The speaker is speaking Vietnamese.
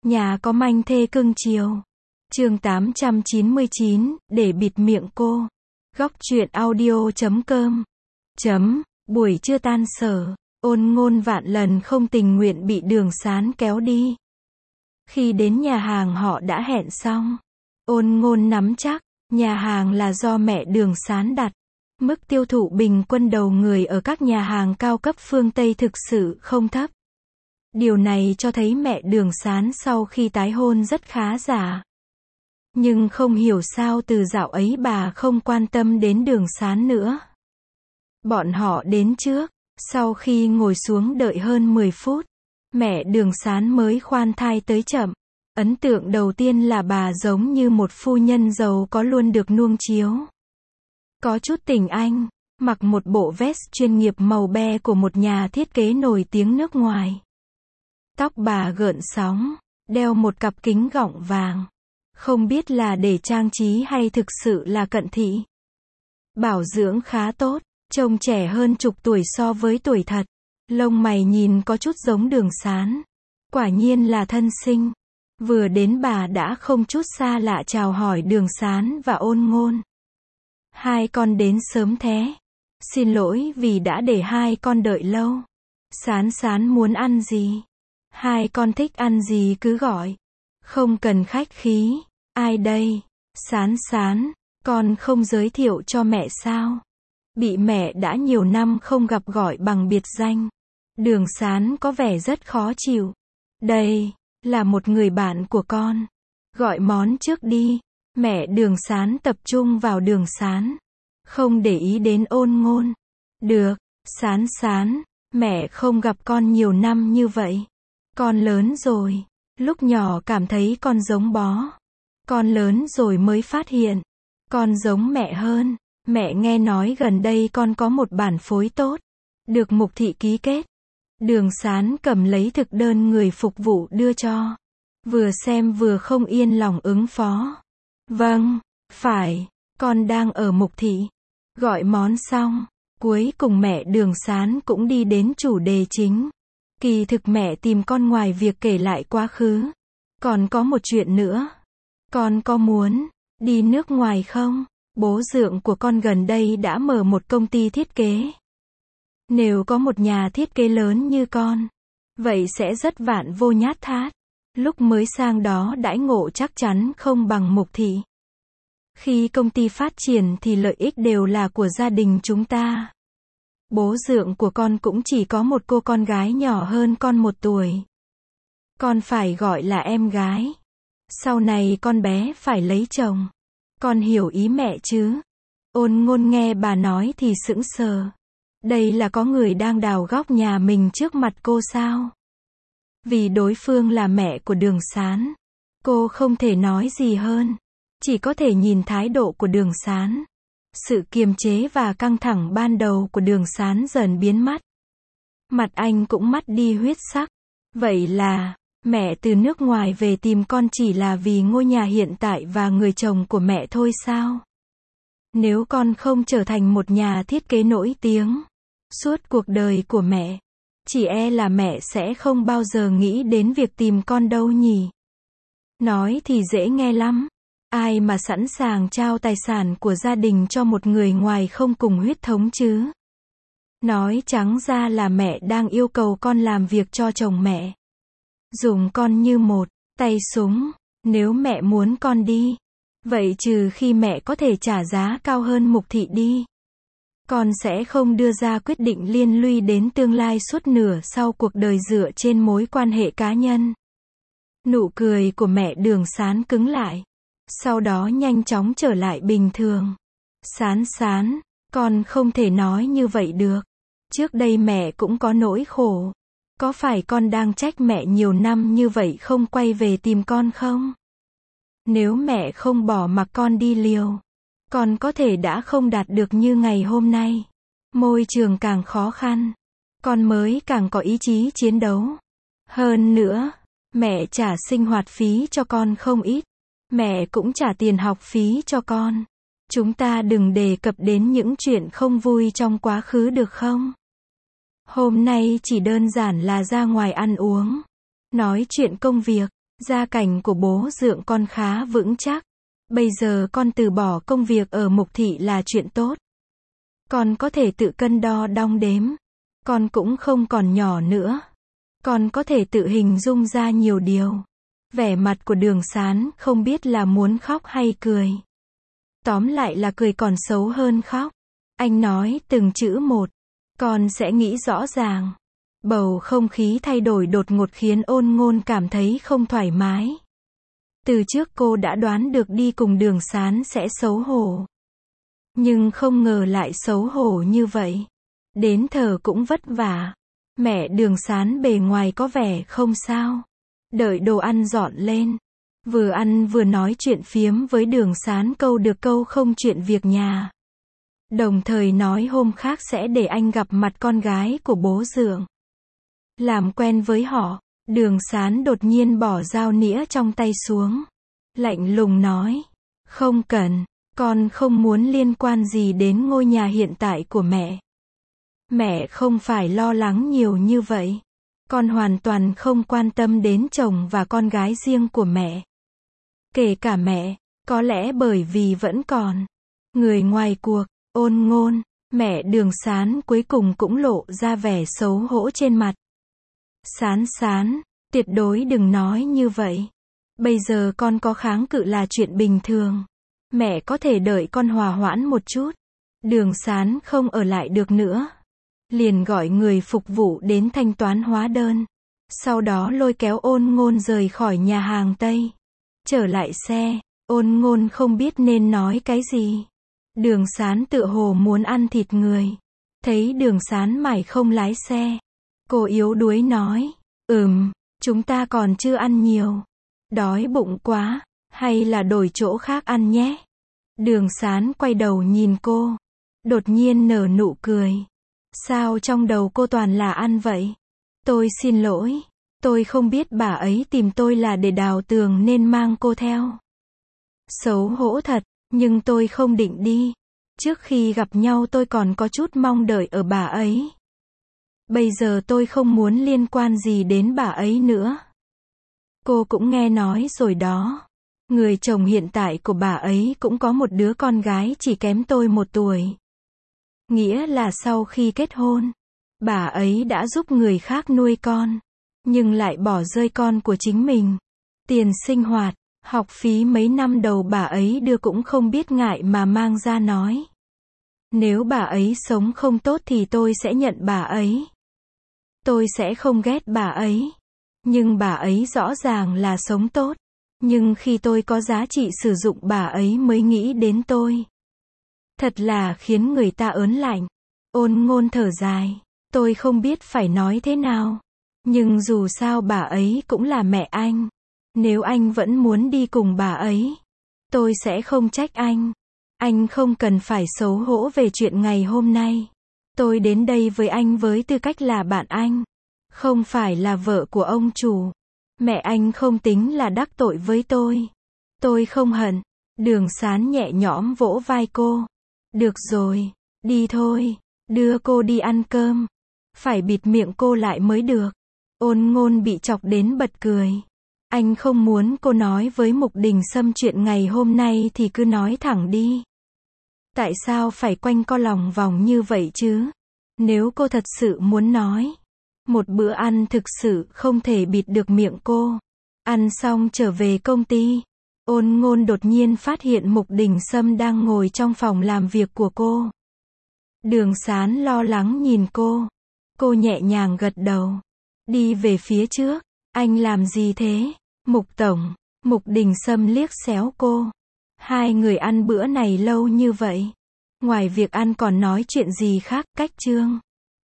Nhà có manh thê cưng chiều. Chương 899, để bịt miệng cô. Góc truyện audio.com. Buổi trưa tan sở, Ôn Ngôn vạn lần không tình nguyện bị Đường Sán kéo đi. Khi đến nhà hàng họ đã hẹn xong. Ôn Ngôn nắm chắc, nhà hàng là do mẹ Đường Sán đặt. Mức tiêu thụ bình quân đầu người ở các nhà hàng cao cấp phương Tây thực sự không thấp. Điều này cho thấy mẹ Đường Sán sau khi tái hôn rất khá giả. Nhưng không hiểu sao từ dạo ấy bà không quan tâm đến Đường Sán nữa. Bọn họ đến trước, sau khi ngồi xuống đợi hơn 10 phút, mẹ Đường Sán mới khoan thai tới chậm. Ấn tượng đầu tiên là bà giống như một phu nhân giàu có luôn được nuông chiếu. Có chút tỉnh Anh, mặc một bộ vest chuyên nghiệp màu be của một nhà thiết kế nổi tiếng nước ngoài. Tóc bà gợn sóng, đeo một cặp kính gọng vàng. Không biết là để trang trí hay thực sự là cận thị. Bảo dưỡng khá tốt, trông trẻ hơn chục tuổi so với tuổi thật. Lông mày nhìn có chút giống Đường Sán. Quả nhiên là thân sinh. Vừa đến bà đã không chút xa lạ chào hỏi Đường Sán và Ôn Ngôn. Hai con đến sớm thế. Xin lỗi vì đã để hai con đợi lâu. Sán Sán muốn ăn gì? Hai con thích ăn gì cứ gọi. Không cần khách khí. Ai đây? Sán Sán, con không giới thiệu cho mẹ sao? Bị mẹ đã nhiều năm không gặp gọi bằng biệt danh. Đường Sán có vẻ rất khó chịu. Đây, là một người bạn của con. Gọi món trước đi. Mẹ Đường Sán tập trung vào Đường Sán. Không để ý đến Ôn Ngôn. Được, Sán Sán, mẹ không gặp con nhiều năm như vậy. Con lớn rồi. Lúc nhỏ cảm thấy con giống bó. Con lớn rồi mới phát hiện. Con giống mẹ hơn. Mẹ nghe nói gần đây con có một bản phối tốt. Được Mục thị ký kết. Đường Sán cầm lấy thực đơn người phục vụ đưa cho. Vừa xem vừa không yên lòng ứng phó. Vâng, phải, con đang ở Mục thị. Gọi món xong, cuối cùng mẹ Đường Sán cũng đi đến chủ đề chính. Kỳ thực mẹ tìm con ngoài việc kể lại quá khứ. Còn có một chuyện nữa. Con có muốn đi nước ngoài không? Bố dượng của con gần đây đã mở một công ty thiết kế. Nếu có một nhà thiết kế lớn như con, vậy sẽ rất vạn vô nhát thát. Lúc mới sang đó đãi ngộ chắc chắn không bằng Mục thị. Khi công ty phát triển thì lợi ích đều là của gia đình chúng ta. Bố dượng của con cũng chỉ có một cô con gái nhỏ hơn con 1 tuổi. Con phải gọi là em gái. Sau này con bé phải lấy chồng. Con hiểu ý mẹ chứ? Ôn Ngôn nghe bà nói thì sững sờ. Đây là có người đang đào góc nhà mình trước mặt cô sao? Vì đối phương là mẹ của Đường Sán. Cô không thể nói gì hơn. Chỉ có thể nhìn thái độ của Đường Sán. Sự kiềm chế và căng thẳng ban đầu của Đường Sán dần biến mất. Mặt anh cũng mất đi huyết sắc. Vậy là, mẹ từ nước ngoài về tìm con chỉ là vì ngôi nhà hiện tại và người chồng của mẹ thôi sao? Nếu con không trở thành một nhà thiết kế nổi tiếng suốt cuộc đời của mẹ, chỉ e là mẹ sẽ không bao giờ nghĩ đến việc tìm con đâu nhỉ? Nói thì dễ nghe lắm. Ai mà sẵn sàng trao tài sản của gia đình cho một người ngoài không cùng huyết thống chứ? Nói trắng ra là mẹ đang yêu cầu con làm việc cho chồng mẹ. Dùng con như một tay súng. Nếu mẹ muốn con đi, vậy trừ khi mẹ có thể trả giá cao hơn Mục thị đi, con sẽ không đưa ra quyết định liên lụy đến tương lai suốt nửa sau cuộc đời dựa trên mối quan hệ cá nhân. Nụ cười của mẹ Đường Sán cứng lại. Sau đó nhanh chóng trở lại bình thường. Sán Sán, con không thể nói như vậy được. Trước đây mẹ cũng có nỗi khổ. Có phải con đang trách mẹ nhiều năm như vậy không quay về tìm con không? Nếu mẹ không bỏ mặc con đi liều, con có thể đã không đạt được như ngày hôm nay. Môi trường càng khó khăn, con mới càng có ý chí chiến đấu. Hơn nữa, mẹ trả sinh hoạt phí cho con không ít. Mẹ cũng trả tiền học phí cho con. Chúng ta đừng đề cập đến những chuyện không vui trong quá khứ được không? Hôm nay chỉ đơn giản là ra ngoài ăn uống, nói chuyện công việc. Gia cảnh của bố dượng con khá vững chắc. Bây giờ con từ bỏ công việc ở Mục Thị là chuyện tốt. Con có thể tự cân đo đong đếm. Con cũng không còn nhỏ nữa. Con có thể tự hình dung ra nhiều điều. Vẻ mặt của Đường Sán không biết là muốn khóc hay cười. Tóm lại là cười còn xấu hơn khóc. Anh nói từng chữ một. Con sẽ nghĩ rõ ràng. Bầu không khí thay đổi đột ngột khiến Ôn Ngôn cảm thấy không thoải mái. Từ trước cô đã đoán được đi cùng Đường Sán sẽ xấu hổ. Nhưng không ngờ lại xấu hổ như vậy. Đến thở cũng vất vả. Mẹ Đường Sán bề ngoài có vẻ không sao. Đợi đồ ăn dọn lên. Vừa ăn vừa nói chuyện phiếm với Đường Sán câu được câu không chuyện việc nhà. Đồng thời nói hôm khác sẽ để anh gặp mặt con gái của bố dượng. Làm quen với họ, Đường Sán đột nhiên bỏ dao nĩa trong tay xuống. Lạnh lùng nói. Không cần, con không muốn liên quan gì đến ngôi nhà hiện tại của mẹ. Mẹ không phải lo lắng nhiều như vậy. Con hoàn toàn không quan tâm đến chồng và con gái riêng của mẹ. Kể cả mẹ, có lẽ bởi vì vẫn còn người ngoài cuộc. Ôn Ngôn, mẹ Đường Sán cuối cùng cũng lộ ra vẻ xấu hổ trên mặt. Sán Sán, tuyệt đối đừng nói như vậy. Bây giờ con có kháng cự là chuyện bình thường. Mẹ có thể đợi con hòa hoãn một chút. Đường Sán không ở lại được nữa. Liền gọi người phục vụ đến thanh toán hóa đơn. Sau đó lôi kéo Ôn Ngôn rời khỏi nhà hàng Tây. Trở lại xe, Ôn Ngôn không biết nên nói cái gì. Đường Sán tựa hồ muốn ăn thịt người. Thấy Đường Sán mải không lái xe. Cô yếu đuối nói. Chúng ta còn chưa ăn nhiều. Đói bụng quá. Hay là đổi chỗ khác ăn nhé. Đường Sán quay đầu nhìn cô. Đột nhiên nở nụ cười. Sao trong đầu cô toàn là ăn vậy? Tôi xin lỗi. Tôi không biết bà ấy tìm tôi là để đào tường nên mang cô theo. Xấu hổ thật, nhưng tôi không định đi. Trước khi gặp nhau tôi còn có chút mong đợi ở bà ấy. Bây giờ tôi không muốn liên quan gì đến bà ấy nữa. Cô cũng nghe nói rồi đó. Người chồng hiện tại của bà ấy cũng có một đứa con gái chỉ kém tôi 1 tuổi. Nghĩa là sau khi kết hôn, bà ấy đã giúp người khác nuôi con, nhưng lại bỏ rơi con của chính mình. Tiền sinh hoạt, học phí mấy năm đầu bà ấy đưa cũng không biết ngại mà mang ra nói. Nếu bà ấy sống không tốt thì tôi sẽ nhận bà ấy. Tôi sẽ không ghét bà ấy. Nhưng bà ấy rõ ràng là sống tốt. Nhưng khi tôi có giá trị sử dụng bà ấy mới nghĩ đến tôi. Thật là khiến người ta ớn lạnh. Ôn Ngôn thở dài. Tôi không biết phải nói thế nào. Nhưng dù sao bà ấy cũng là mẹ anh. Nếu anh vẫn muốn đi cùng bà ấy, tôi sẽ không trách anh. Anh không cần phải xấu hổ về chuyện ngày hôm nay. Tôi đến đây với anh với tư cách là bạn anh. Không phải là vợ của ông chủ. Mẹ anh không tính là đắc tội với tôi. Tôi không hận. Đường Sán nhẹ nhõm vỗ vai cô. Được rồi, đi thôi. Đưa cô đi ăn cơm. Phải bịt miệng cô lại mới được. Ôn Ngôn bị chọc đến bật cười. Anh không muốn cô nói với Mục Đình Sâm chuyện ngày hôm nay thì cứ nói thẳng đi. Tại sao phải quanh co lòng vòng như vậy chứ? Nếu cô thật sự muốn nói, một bữa ăn thực sự không thể bịt được miệng cô. Ăn xong trở về công ty, Ôn Ngôn đột nhiên phát hiện Mục Đình Sâm đang ngồi trong phòng làm việc của cô. Đường Sán lo lắng nhìn cô. Cô nhẹ nhàng gật đầu. Đi về phía trước. Anh làm gì thế? Mục tổng. Mục Đình Sâm liếc xéo cô. Hai người ăn bữa này lâu như vậy. Ngoài việc ăn còn nói chuyện gì khác, cách chương.